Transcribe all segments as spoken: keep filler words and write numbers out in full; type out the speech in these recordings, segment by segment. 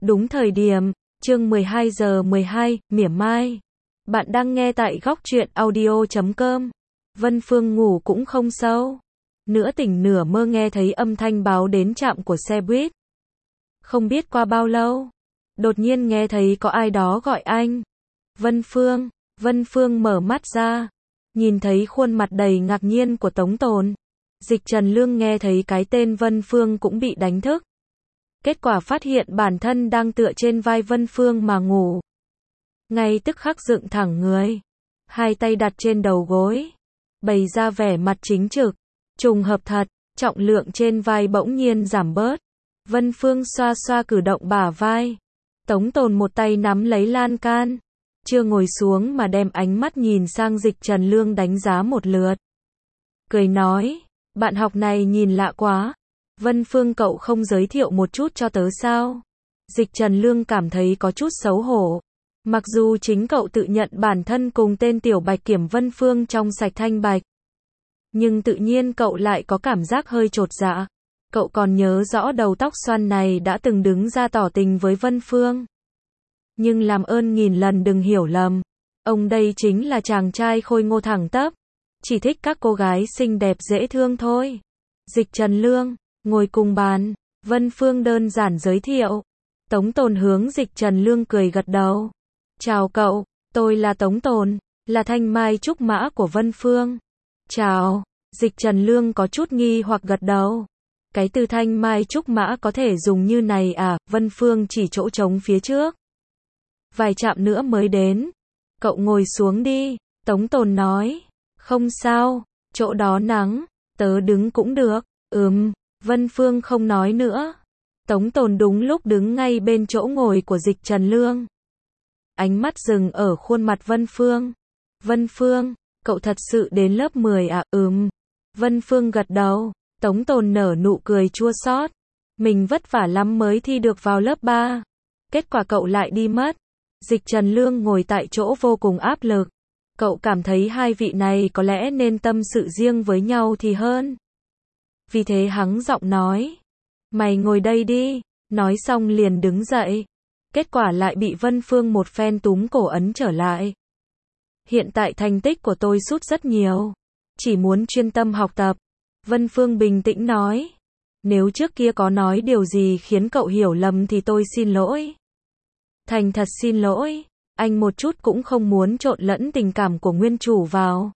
Đúng thời điểm, chương mười hai giờ mười hai, mỉa mai. Bạn đang nghe tại góc truyện audio chấm com. Vân Phương ngủ cũng không sâu. Nửa tỉnh nửa mơ nghe thấy âm thanh báo đến trạm của xe buýt. Không biết qua bao lâu, đột nhiên nghe thấy có ai đó gọi anh. Vân Phương, Vân Phương mở mắt ra, nhìn thấy khuôn mặt đầy ngạc nhiên của Tống Tồn. Dịch Trần Lương nghe thấy cái tên Vân Phương cũng bị đánh thức. Kết quả phát hiện bản thân đang tựa trên vai Vân Phương mà ngủ. Ngay tức khắc dựng thẳng người, hai tay đặt trên đầu gối, bày ra vẻ mặt chính trực. Trùng hợp thật, trọng lượng trên vai bỗng nhiên giảm bớt. Vân Phương xoa xoa cử động bả vai. Tống Tồn một tay nắm lấy lan can, chưa ngồi xuống mà đem ánh mắt nhìn sang Dịch Trần Lương đánh giá một lượt. Cười nói, bạn học này nhìn lạ quá. Vân Phương cậu không giới thiệu một chút cho tớ sao? Dịch Trần Lương cảm thấy có chút xấu hổ. Mặc dù chính cậu tự nhận bản thân cùng tên Tiểu Bạch Kiểm Vân Phương trong sạch thanh bạch. Nhưng tự nhiên cậu lại có cảm giác hơi chột dạ. Cậu còn nhớ rõ đầu tóc xoăn này đã từng đứng ra tỏ tình với Vân Phương. Nhưng làm ơn nghìn lần đừng hiểu lầm. Ông đây chính là chàng trai khôi ngô thẳng tắp. Chỉ thích các cô gái xinh đẹp dễ thương thôi. Dịch Trần Lương ngồi cùng bàn, Vân Phương đơn giản giới thiệu. Tống Tồn hướng Dịch Trần Lương cười gật đầu. Chào cậu, tôi là Tống Tồn, là thanh mai trúc mã của Vân Phương. Chào, Dịch Trần Lương có chút nghi hoặc gật đầu. Cái từ thanh mai trúc mã có thể dùng như này à? Vân Phương chỉ chỗ trống phía trước. Vài trạm nữa mới đến. Cậu ngồi xuống đi, Tống Tồn nói. Không sao, chỗ đó nắng, tớ đứng cũng được. Ừm. Vân Phương không nói nữa. Tống Tồn đúng lúc đứng ngay bên chỗ ngồi của Dịch Trần Lương. Ánh mắt dừng ở khuôn mặt Vân Phương. Vân Phương, cậu thật sự đến lớp mười à? Ừm. Vân Phương gật đầu. Tống Tồn nở nụ cười chua xót. Mình vất vả lắm mới thi được vào lớp ba. Kết quả cậu lại đi mất. Dịch Trần Lương ngồi tại chỗ vô cùng áp lực. Cậu cảm thấy hai vị này có lẽ nên tâm sự riêng với nhau thì hơn. Vì thế hắng giọng nói. Mày ngồi đây đi. Nói xong liền đứng dậy. Kết quả lại bị Vân Phương một phen túm cổ ấn trở lại. Hiện tại thành tích của tôi sút rất nhiều. Chỉ muốn chuyên tâm học tập. Vân Phương bình tĩnh nói. Nếu trước kia có nói điều gì khiến cậu hiểu lầm thì tôi xin lỗi. Thành thật xin lỗi. Anh một chút cũng không muốn trộn lẫn tình cảm của nguyên chủ vào.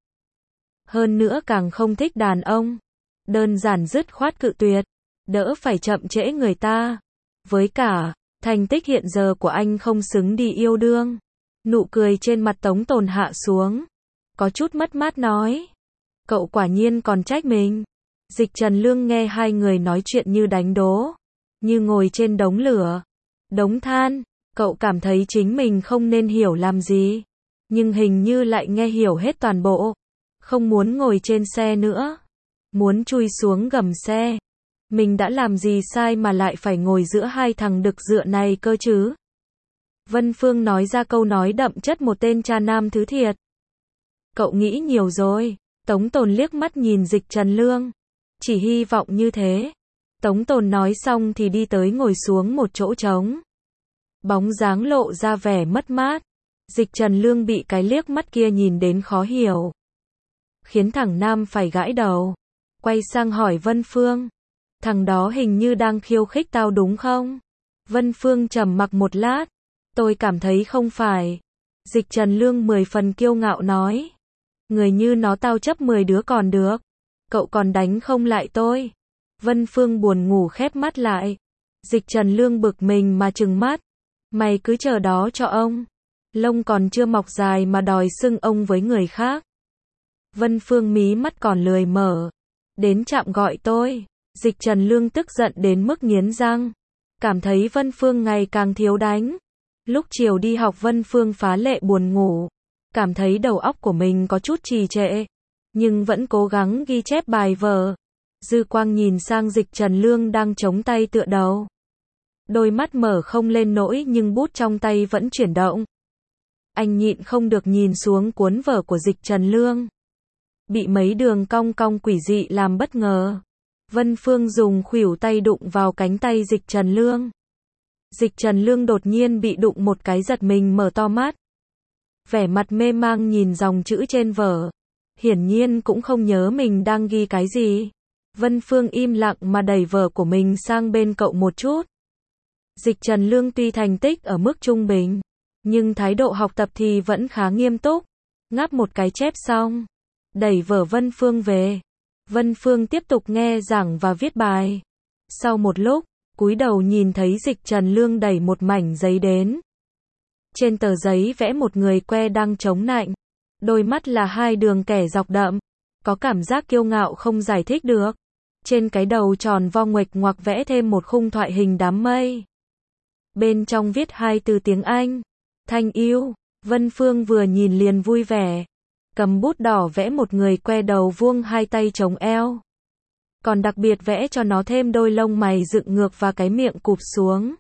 Hơn nữa càng không thích đàn ông. Đơn giản dứt khoát cự tuyệt. Đỡ phải chậm trễ người ta. Với cả, thành tích hiện giờ của anh không xứng đi yêu đương. Nụ cười trên mặt Tống Tồn hạ xuống. Có chút mất mát nói. Cậu quả nhiên còn trách mình. Dịch Trần Lương nghe hai người nói chuyện như đánh đố. Như ngồi trên đống lửa. Đống than. Cậu cảm thấy chính mình không nên hiểu làm gì. Nhưng hình như lại nghe hiểu hết toàn bộ. Không muốn ngồi trên xe nữa. Muốn chui xuống gầm xe. Mình đã làm gì sai mà lại phải ngồi giữa hai thằng đực dựa này cơ chứ? Vân Phương nói ra câu nói đậm chất một tên cha nam thứ thiệt. Cậu nghĩ nhiều rồi. Tống Tồn liếc mắt nhìn Dịch Trần Lương. Chỉ hy vọng như thế. Tống Tồn nói xong thì đi tới ngồi xuống một chỗ trống. Bóng dáng lộ ra vẻ mất mát. Dịch Trần Lương bị cái liếc mắt kia nhìn đến khó hiểu. Khiến thằng nam phải gãi đầu. Quay sang hỏi Vân Phương. Thằng đó hình như đang khiêu khích tao đúng không? Vân Phương trầm mặc một lát. Tôi cảm thấy không phải. Dịch Trần Lương mười phần kiêu ngạo nói. Người như nó tao chấp mười đứa còn được. Cậu còn đánh không lại tôi. Vân Phương buồn ngủ khép mắt lại. Dịch Trần Lương bực mình mà trừng mắt. Mày cứ chờ đó cho ông. Lông còn chưa mọc dài mà đòi xưng ông với người khác. Vân Phương mí mắt còn lười mở. Đến trạm gọi tôi. Dịch Trần Lương tức giận đến mức nghiến răng. Cảm thấy Vân Phương ngày càng thiếu đánh. Lúc chiều đi học Vân Phương phá lệ buồn ngủ. Cảm thấy đầu óc của mình có chút trì trệ. Nhưng vẫn cố gắng ghi chép bài vở. Dư quang nhìn sang Dịch Trần Lương đang chống tay tựa đầu. Đôi mắt mở không lên nỗi nhưng bút trong tay vẫn chuyển động. Anh nhịn không được nhìn xuống cuốn vở của Dịch Trần Lương. Bị mấy đường cong cong quỷ dị làm bất ngờ. Vân Phương dùng khuỷu tay đụng vào cánh tay Dịch Trần Lương. Dịch Trần Lương đột nhiên bị đụng một cái giật mình mở to mắt. Vẻ mặt mê mang nhìn dòng chữ trên vở. Hiển nhiên cũng không nhớ mình đang ghi cái gì. Vân Phương im lặng mà đẩy vở của mình sang bên cậu một chút. Dịch Trần Lương tuy thành tích ở mức trung bình, nhưng thái độ học tập thì vẫn khá nghiêm túc. Ngáp một cái chép xong, đẩy vở Vân Phương về. Vân Phương tiếp tục nghe giảng và viết bài. Sau một lúc, cúi đầu nhìn thấy Dịch Trần Lương đẩy một mảnh giấy đến. Trên tờ giấy vẽ một người que đang chống nạnh. Đôi mắt là hai đường kẻ dọc đậm. Có cảm giác kiêu ngạo không giải thích được. Trên cái đầu tròn vo nguệch ngoạc vẽ thêm một khung thoại hình đám mây. Bên trong viết hai từ tiếng Anh. Thanh yêu. Vân Phương vừa nhìn liền vui vẻ. Cầm bút đỏ vẽ một người que đầu vuông hai tay chống eo. Còn đặc biệt vẽ cho nó thêm đôi lông mày dựng ngược và cái miệng cụp xuống.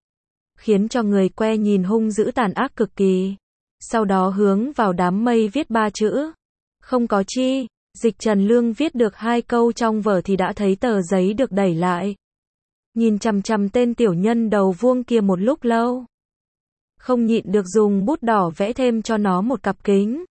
Khiến cho người que nhìn hung dữ tàn ác cực kỳ. Sau đó hướng vào đám mây viết ba chữ. Không có chi. Dịch Trần Lương viết được hai câu trong vở thì đã thấy tờ giấy được đẩy lại. Nhìn chằm chằm tên tiểu nhân đầu vuông kia một lúc lâu. Không nhịn được dùng bút đỏ vẽ thêm cho nó một cặp kính.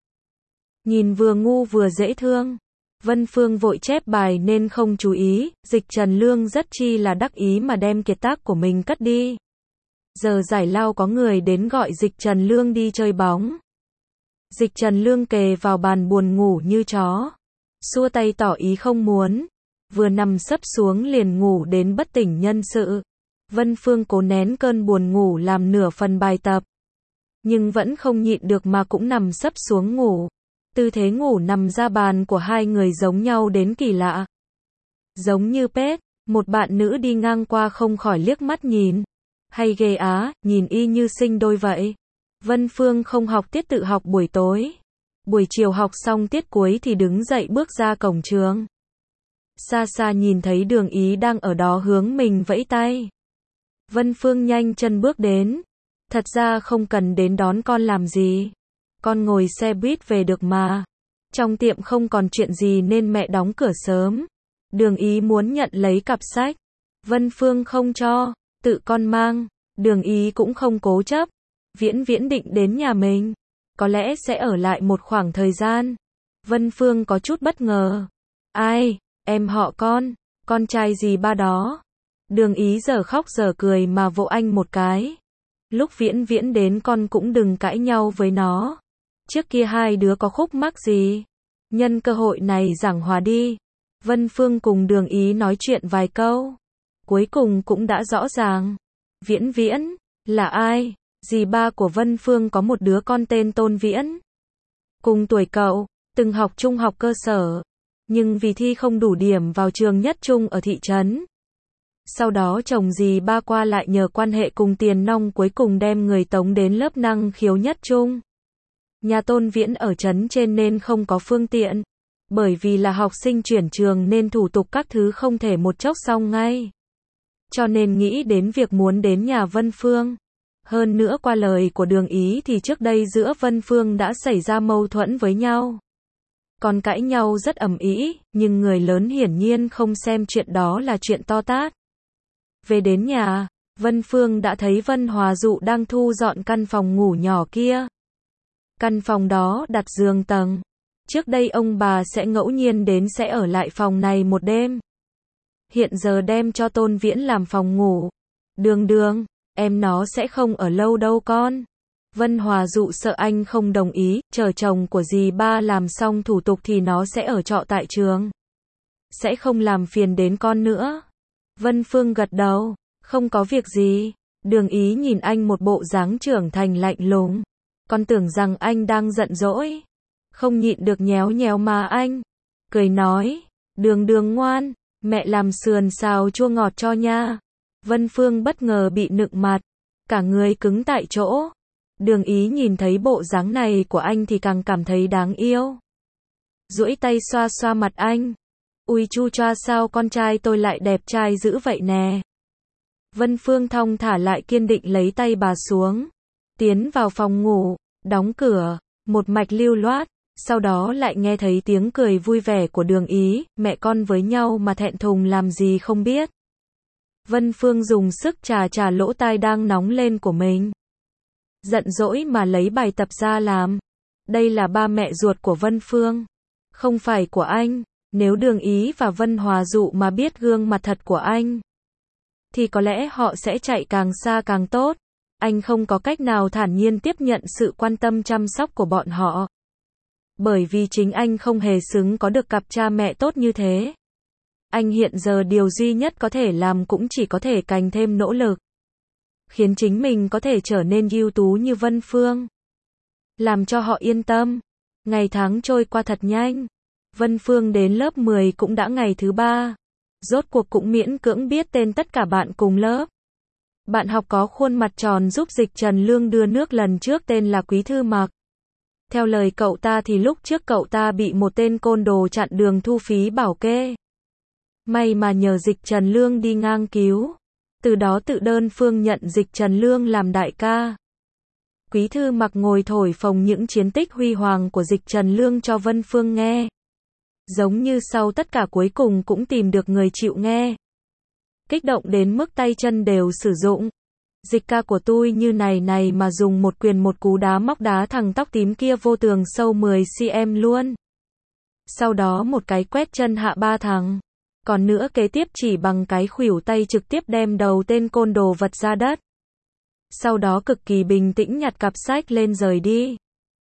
Nhìn vừa ngu vừa dễ thương. Vân Phương vội chép bài nên không chú ý. Dịch Trần Lương rất chi là đắc ý mà đem kiệt tác của mình cất đi. Giờ giải lao có người đến gọi Dịch Trần Lương đi chơi bóng. Dịch Trần Lương kề vào bàn buồn ngủ như chó. Xua tay tỏ ý không muốn. Vừa nằm sấp xuống liền ngủ đến bất tỉnh nhân sự. Vân Phương cố nén cơn buồn ngủ làm nửa phần bài tập. Nhưng vẫn không nhịn được mà cũng nằm sấp xuống ngủ. Tư thế ngủ nằm ra bàn của hai người giống nhau đến kỳ lạ. Giống như Pết, một bạn nữ đi ngang qua không khỏi liếc mắt nhìn. Hay ghê á, nhìn y như sinh đôi vậy. Vân Phương không học tiết tự học buổi tối. Buổi chiều học xong tiết cuối thì đứng dậy bước ra cổng trường. Xa xa nhìn thấy Đường Ý đang ở đó hướng mình vẫy tay. Vân Phương nhanh chân bước đến. Thật ra không cần đến đón con làm gì. Con ngồi xe buýt về được mà. Trong tiệm không còn chuyện gì nên mẹ đóng cửa sớm. Đường Ý muốn nhận lấy cặp sách. Vân Phương không cho, tự con mang. Đường Ý cũng không cố chấp. Viễn Viễn định đến nhà mình. Có lẽ sẽ ở lại một khoảng thời gian. Vân Phương có chút bất ngờ. Ai, em họ con, con trai gì ba đó. Đường Ý giờ khóc giờ cười mà vỗ anh một cái. Lúc Viễn Viễn đến con cũng đừng cãi nhau với nó. Trước kia hai đứa có khúc mắc gì. Nhân cơ hội này giảng hòa đi. Vân Phương cùng Đường Ý nói chuyện vài câu. Cuối cùng cũng đã rõ ràng. Viễn Viễn, là ai? Dì ba của Vân Phương có một đứa con tên Tôn Viễn. Cùng tuổi cậu, từng học trung học cơ sở. Nhưng vì thi không đủ điểm vào trường nhất trung ở thị trấn. Sau đó chồng dì ba qua lại nhờ quan hệ cùng tiền nong cuối cùng đem người tống đến lớp năng khiếu nhất trung. Nhà Tôn Viễn ở trấn trên nên không có phương tiện. Bởi vì là học sinh chuyển trường nên thủ tục các thứ không thể một chốc xong ngay. Cho nên nghĩ đến việc muốn đến nhà Vân Phương. Hơn nữa qua lời của Đường Ý thì trước đây giữa Vân Phương đã xảy ra mâu thuẫn với nhau. Còn cãi nhau rất ầm ĩ, nhưng người lớn hiển nhiên không xem chuyện đó là chuyện to tát. Về đến nhà, Vân Phương đã thấy Vân Hòa Dụ đang thu dọn căn phòng ngủ nhỏ kia. Căn phòng đó đặt giường tầng. Trước đây ông bà sẽ ngẫu nhiên đến sẽ ở lại phòng này một đêm. Hiện giờ đem cho Tôn Viễn làm phòng ngủ. Đường Đường, em nó sẽ không ở lâu đâu con. Vân Hòa Dụ sợ anh không đồng ý, chờ chồng của dì ba làm xong thủ tục thì nó sẽ ở trọ tại trường. Sẽ không làm phiền đến con nữa. Vân Phương gật đầu, không có việc gì. Đường Ý nhìn anh một bộ dáng trưởng thành lạnh lùng. Con tưởng rằng anh đang giận dỗi. Không nhịn được nhéo nhéo mà anh. Cười nói, Đường Đường ngoan, mẹ làm sườn xào chua ngọt cho nha. Vân Phương bất ngờ bị nựng mặt. Cả người cứng tại chỗ. Đường Ý nhìn thấy bộ dáng này của anh thì càng cảm thấy đáng yêu. Duỗi tay xoa xoa mặt anh. Ui chu choa sao con trai tôi lại đẹp trai dữ vậy nè. Vân Phương thong thả lại kiên định lấy tay bà xuống. Tiến vào phòng ngủ, đóng cửa, một mạch lưu loát. Sau đó lại nghe thấy tiếng cười vui vẻ của Đường Ý. Mẹ con với nhau mà thẹn thùng làm gì không biết. Vân Phương dùng sức chà chà lỗ tai đang nóng lên của mình. Giận dỗi mà lấy bài tập ra làm. Đây là ba mẹ ruột của Vân Phương, không phải của anh. Nếu Đường Ý và Vân Hòa Dụ mà biết gương mặt thật của anh, thì có lẽ họ sẽ chạy càng xa càng tốt. Anh không có cách nào thản nhiên tiếp nhận sự quan tâm chăm sóc của bọn họ. Bởi vì chính anh không hề xứng có được cặp cha mẹ tốt như thế. Anh hiện giờ điều duy nhất có thể làm cũng chỉ có thể cành thêm nỗ lực, khiến chính mình có thể trở nên ưu tú như Vân Phương. Làm cho họ yên tâm. Ngày tháng trôi qua thật nhanh. Vân Phương đến lớp mười cũng đã ngày thứ ba. Rốt cuộc cũng miễn cưỡng biết tên tất cả bạn cùng lớp. Bạn học có khuôn mặt tròn giúp Dịch Trần Lương đưa nước lần trước tên là Quý Thư Mặc. Theo lời cậu ta thì lúc trước cậu ta bị một tên côn đồ chặn đường thu phí bảo kê. May mà nhờ Dịch Trần Lương đi ngang cứu. Từ đó tự đơn phương nhận Dịch Trần Lương làm đại ca. Quý Thư Mặc ngồi thổi phồng những chiến tích huy hoàng của Dịch Trần Lương cho Vân Phương nghe. Giống như sau tất cả cuối cùng cũng tìm được người chịu nghe. Kích động đến mức tay chân đều sử dụng. Dịch ca của tôi như này này mà dùng một quyền một cú đá móc đá thằng tóc tím kia vô tường sâu mười xăng-ti-mét luôn. Sau đó một cái quét chân hạ ba thằng. Còn nữa kế tiếp chỉ bằng cái khuỷu tay trực tiếp đem đầu tên côn đồ vật ra đất. Sau đó cực kỳ bình tĩnh nhặt cặp sách lên rời đi.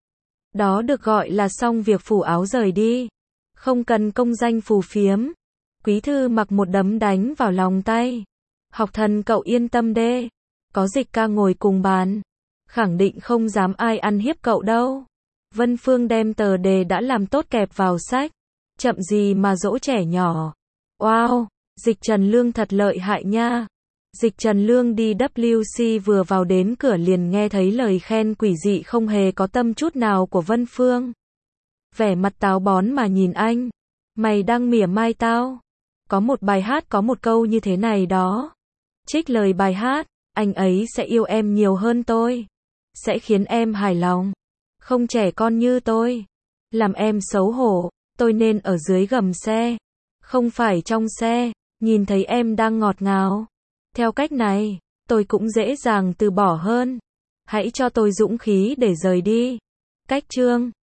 Đó được gọi là xong việc phủ áo rời đi. Không cần công danh phù phiếm. Quý Thư Mặc một đấm đánh vào lòng tay. Học thần cậu yên tâm đê. Có Dịch ca ngồi cùng bàn. Khẳng định không dám ai ăn hiếp cậu đâu. Vân Phương đem tờ đề đã làm tốt kẹp vào sách. Chậm gì mà dỗ trẻ nhỏ. Wow, Dịch Trần Lương thật lợi hại nha. Dịch Trần Lương đi W C vừa vào đến cửa liền nghe thấy lời khen quỷ dị không hề có tâm chút nào của Vân Phương. Vẻ mặt táo bón mà nhìn anh. Mày đang mỉa mai tao. Có một bài hát có một câu như thế này đó. Trích lời bài hát, anh ấy sẽ yêu em nhiều hơn tôi. Sẽ khiến em hài lòng. Không trẻ con như tôi. Làm em xấu hổ, tôi nên ở dưới gầm xe. Không phải trong xe, nhìn thấy em đang ngọt ngào. Theo cách này, tôi cũng dễ dàng từ bỏ hơn. Hãy cho tôi dũng khí để rời đi. Cách chương